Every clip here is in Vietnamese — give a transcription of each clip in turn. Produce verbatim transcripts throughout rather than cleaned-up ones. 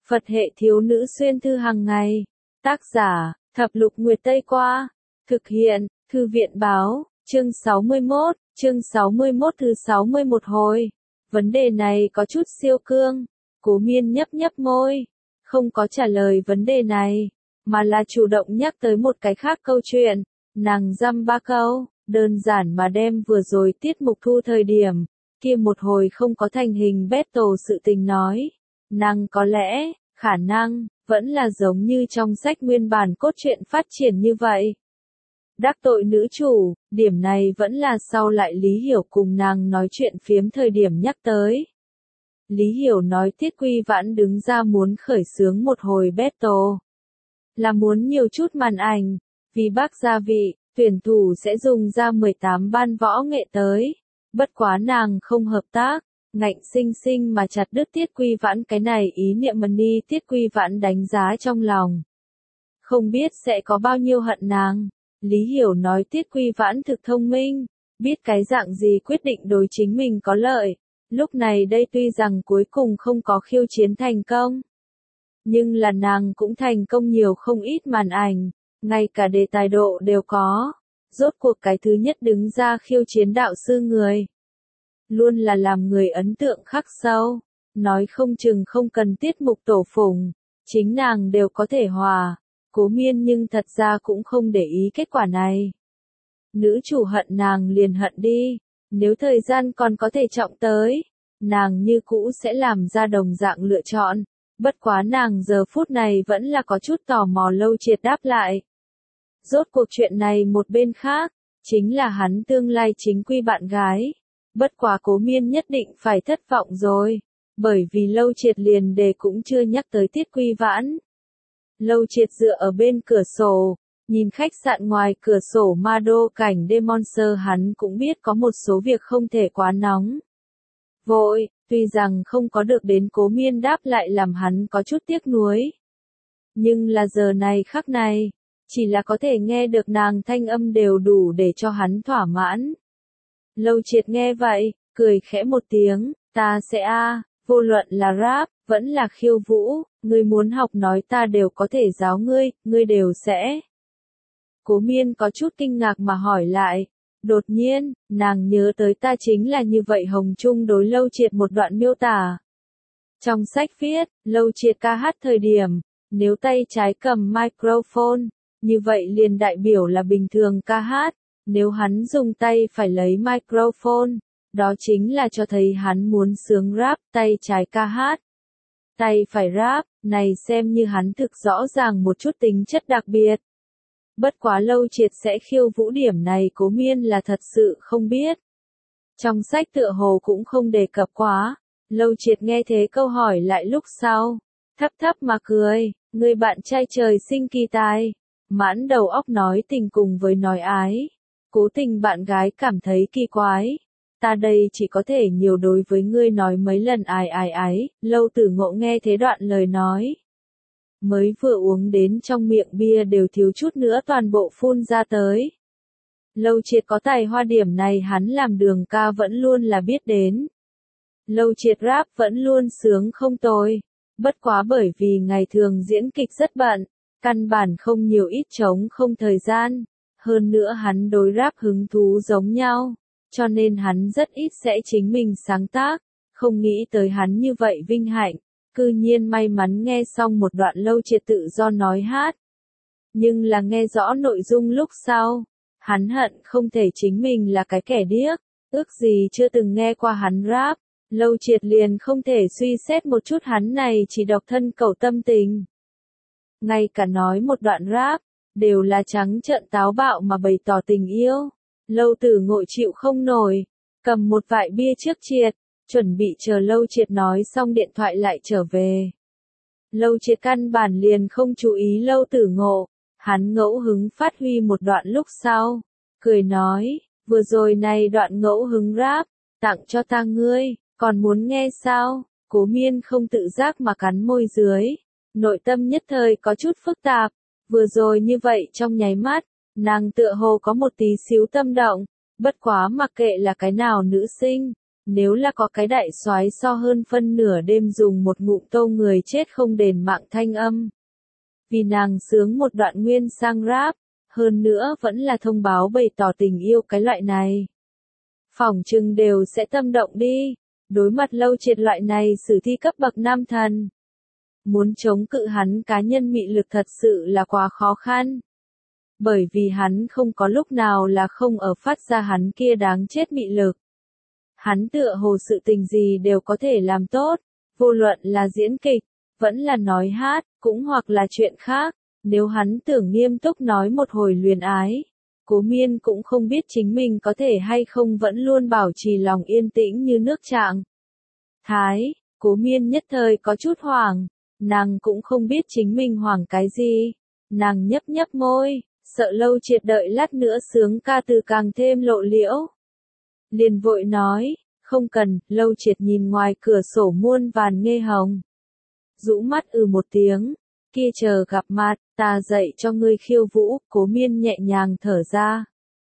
Phật hệ thiếu nữ xuyên thư hàng ngày. Tác giả, Thập Lục Nguyệt Tây Qua. Thực hiện, Thư viện Báo, chương sáu mươi mốt, chương sáu mươi mốt thứ sáu mươi mốt hồi. Vấn đề này có chút siêu cương. Cố Miên nhấp nhấp môi. Không có trả lời vấn đề này, mà là chủ động nhắc tới một cái khác câu chuyện. Nàng dăm ba câu, đơn giản mà đem vừa rồi tiết mục thu thời điểm, kia một hồi không có thành hình battle sự tình nói. Nàng có lẽ, khả năng, vẫn là giống như trong sách nguyên bản cốt truyện phát triển như vậy. Đắc tội nữ chủ, điểm này vẫn là sau lại Lý Hiểu cùng nàng nói chuyện phiếm thời điểm nhắc tới. Lý Hiểu nói Tiết Quy Vãn đứng ra muốn khởi xướng một hồi battle. Là muốn nhiều chút màn ảnh, vì bác gia vị, tuyển thủ sẽ dùng ra mười tám ban võ nghệ tới. Bất quá nàng không hợp tác, ngạnh sinh sinh mà chặt đứt Tiết Quy Vãn cái này ý niệm mà ni Tiết Quy Vãn đánh giá trong lòng. Không biết sẽ có bao nhiêu hận nàng. Lý Hiểu nói Tiết Quy Vãn thực thông minh, biết cái dạng gì quyết định đối chính mình có lợi. Lúc này đây tuy rằng cuối cùng không có khiêu chiến thành công, nhưng là nàng cũng thành công nhiều không ít màn ảnh, ngay cả đề tài độ đều có. Rốt cuộc cái thứ nhất đứng ra khiêu chiến đạo sư người, luôn là làm người ấn tượng khắc sâu, nói không chừng không cần tiết mục tổ phủng, chính nàng đều có thể hòa. Cố Miên nhưng thật ra cũng không để ý kết quả này. Nữ chủ hận nàng liền hận đi, nếu thời gian còn có thể trọng tới, nàng như cũ sẽ làm ra đồng dạng lựa chọn. Bất quá nàng giờ phút này vẫn là có chút tò mò Lâu Triệt đáp lại. Rốt cuộc chuyện này một bên khác, chính là hắn tương lai chính quy bạn gái. Bất quá Cố Miên nhất định phải thất vọng rồi, bởi vì Lâu Triệt liền đề cũng chưa nhắc tới Tiết Quy Vãn. Lâu Triệt dựa ở bên cửa sổ, nhìn khách sạn ngoài cửa sổ ma đô cảnh đêm monster, hắn cũng biết có một số việc không thể quá nóng vội, tuy rằng không có được đến Cố Miên đáp lại làm hắn có chút tiếc nuối. Nhưng là giờ này khắc này, chỉ là có thể nghe được nàng thanh âm đều đủ để cho hắn thỏa mãn. Lâu Triệt nghe vậy, cười khẽ một tiếng, ta sẽ a, vô luận là rap, vẫn là khiêu vũ, ngươi muốn học nói ta đều có thể giáo ngươi, ngươi đều sẽ. Cố Miên có chút kinh ngạc mà hỏi lại. Đột nhiên, nàng nhớ tới ta chính là như vậy Hồng Trung đối Lâu Triệt một đoạn miêu tả. Trong sách viết, Lâu Triệt ca hát thời điểm, nếu tay trái cầm microphone, như vậy liền đại biểu là bình thường ca hát, nếu hắn dùng tay phải lấy microphone, đó chính là cho thấy hắn muốn sướng rap, tay trái ca hát. Tay phải rap, này xem như hắn thực rõ ràng một chút tính chất đặc biệt. Bất quá Lâu Triệt sẽ khiêu vũ điểm này Cố Miên là thật sự không biết. Trong sách tựa hồ cũng không đề cập quá. Lâu Triệt nghe thế câu hỏi lại lúc sau, thấp thấp mà cười, người bạn trai trời sinh kỳ tài, mãn đầu óc nói tình cùng với nói ái. Cố Tình bạn gái cảm thấy kỳ quái. Ta đây chỉ có thể nhiều đối với ngươi nói mấy lần ái ái ái. Lâu Tử Ngộ nghe thế đoạn lời nói, mới vừa uống đến trong miệng bia đều thiếu chút nữa toàn bộ phun ra tới. Lâu Triệt có tài hoa điểm này hắn làm đường ca vẫn luôn là biết đến. Lâu Triệt rap vẫn luôn sướng không tồi. Bất quá bởi vì ngày thường diễn kịch rất bận, căn bản không nhiều ít trống không thời gian. Hơn nữa hắn đối rap hứng thú giống nhau, cho nên hắn rất ít sẽ chính mình sáng tác. Không nghĩ tới hắn như vậy vinh hạnh, cư nhiên may mắn nghe xong một đoạn Lâu Triệt tự do nói hát. Nhưng là nghe rõ nội dung lúc sau, hắn hận không thể chính mình là cái kẻ điếc, ước gì chưa từng nghe qua hắn rap. Lâu Triệt liền không thể suy xét một chút hắn này chỉ độc thân cầu tâm tình. Ngay cả nói một đoạn rap, đều là trắng trợn táo bạo mà bày tỏ tình yêu. Lâu Tử Ngộ chịu không nổi, cầm một vại bia trước Triệt, chuẩn bị chờ Lâu Triệt nói xong điện thoại lại trở về. Lâu Triệt căn bản liền không chú ý Lâu Tử Ngộ, hắn ngẫu hứng phát huy một đoạn lúc sau, cười nói, vừa rồi này đoạn ngẫu hứng rap, tặng cho ta ngươi, còn muốn nghe sao? Cố Miên không tự giác mà cắn môi dưới, nội tâm nhất thời có chút phức tạp, vừa rồi như vậy trong nháy mắt, nàng tựa hồ có một tí xíu tâm động, bất quá mặc kệ là cái nào nữ sinh, Nếu là có cái đại soái so hơn phân nửa đêm dùng một ngụm tô người chết không đền mạng thanh âm. Vì nàng sướng một đoạn nguyên sang rap, hơn nữa vẫn là thông báo bày tỏ tình yêu cái loại này. Phỏng chừng đều sẽ tâm động đi, đối mặt Lâu Triệt loại này sử thi cấp bậc nam thần. Muốn chống cự hắn cá nhân mị lực thật sự là quá khó khăn. Bởi vì hắn không có lúc nào là không ở phát ra hắn kia đáng chết mị lực. Hắn tựa hồ sự tình gì đều có thể làm tốt, vô luận là diễn kịch, vẫn là nói hát, cũng hoặc là chuyện khác. Nếu hắn tưởng nghiêm túc nói một hồi luyến ái, Cố Miên cũng không biết chính mình có thể hay không vẫn luôn bảo trì lòng yên tĩnh như nước trạng. Thái, Cố Miên nhất thời có chút hoảng, nàng cũng không biết chính mình hoảng cái gì. Nàng nhấp nhấp môi, sợ Lâu Triệt đợi lát nữa sướng ca từ càng thêm lộ liễu. Liền vội nói, không cần. Lâu Triệt nhìn ngoài cửa sổ muôn vàn nghe hồng. Rũ mắt ừ một tiếng, kia chờ gặp mặt, ta dạy cho ngươi khiêu vũ. Cố Miên nhẹ nhàng thở ra.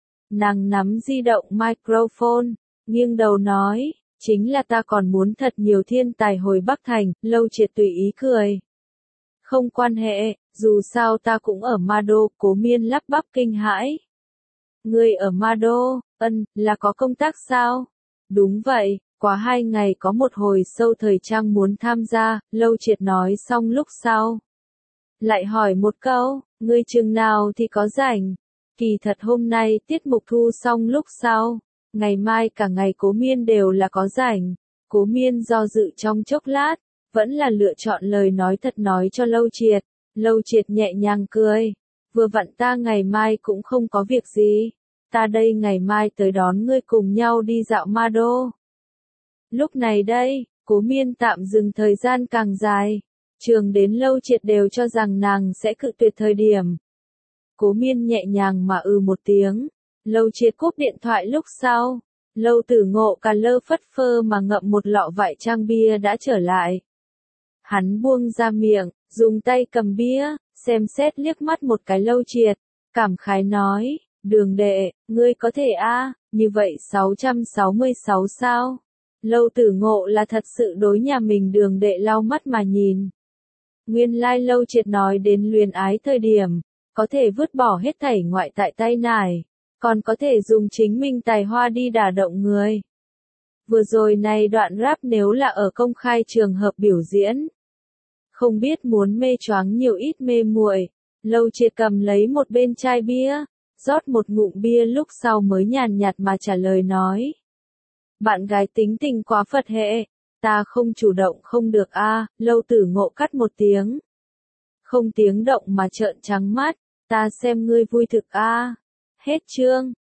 Nàng nắm di động microphone, nghiêng đầu nói, chính là ta còn muốn thật nhiều thiên tài hồi Bắc Thành. Lâu Triệt tùy ý cười. Không quan hệ, dù sao ta cũng ở Ma Đô. Cố Miên lắp bắp kinh hãi. Ngươi ở Ma Đô? Ân, là có công tác sao? Đúng vậy, quá hai ngày có một hồi sâu thời trang muốn tham gia. Lâu Triệt nói xong lúc sau. Lại hỏi một câu, ngươi chừng nào thì có rảnh? Kỳ thật hôm nay tiết mục thu xong lúc sau, ngày mai cả ngày Cố Miên đều là có rảnh. Cố Miên do dự trong chốc lát, vẫn là lựa chọn lời nói thật nói cho Lâu Triệt. Lâu Triệt nhẹ nhàng cười, vừa vặn ta ngày mai cũng không có việc gì. Ta đây ngày mai tới đón ngươi cùng nhau đi dạo Ma Đô. Lúc này đây, Cố Miên tạm dừng thời gian càng dài. Trường đến Lâu Triệt đều cho rằng nàng sẽ cự tuyệt thời điểm. Cố Miên nhẹ nhàng mà ừ một tiếng. Lâu Triệt cúp điện thoại lúc sau. Lâu Tử Ngộ cà lơ phất phơ mà ngậm một lọ vải trang bia đã trở lại. Hắn buông ra miệng, dùng tay cầm bia, xem xét liếc mắt một cái Lâu Triệt. Cảm khái nói, Đường đệ, ngươi có thể a à, như vậy sáu trăm sáu mươi sáu sao? Lâu Tử Ngộ là thật sự đối nhà mình Đường đệ lau mắt mà nhìn. Nguyên lai Lâu Triệt nói đến luyến ái thời điểm, có thể vứt bỏ hết thảy ngoại tại tay nải, còn có thể dùng chính mình tài hoa đi đả động người. Vừa rồi này đoạn rap nếu là ở công khai trường hợp biểu diễn, không biết muốn mê choáng nhiều ít mê muội. Lâu Triệt cầm lấy một bên chai bia, rót một ngụm bia lúc sau mới nhàn nhạt mà trả lời nói. Bạn gái tính tình quá Phật hệ, ta không chủ động không được a. À. Lâu Tử Ngộ cắt một tiếng. Không tiếng động mà trợn trắng mắt, ta xem ngươi vui thực a. À. Hết chương.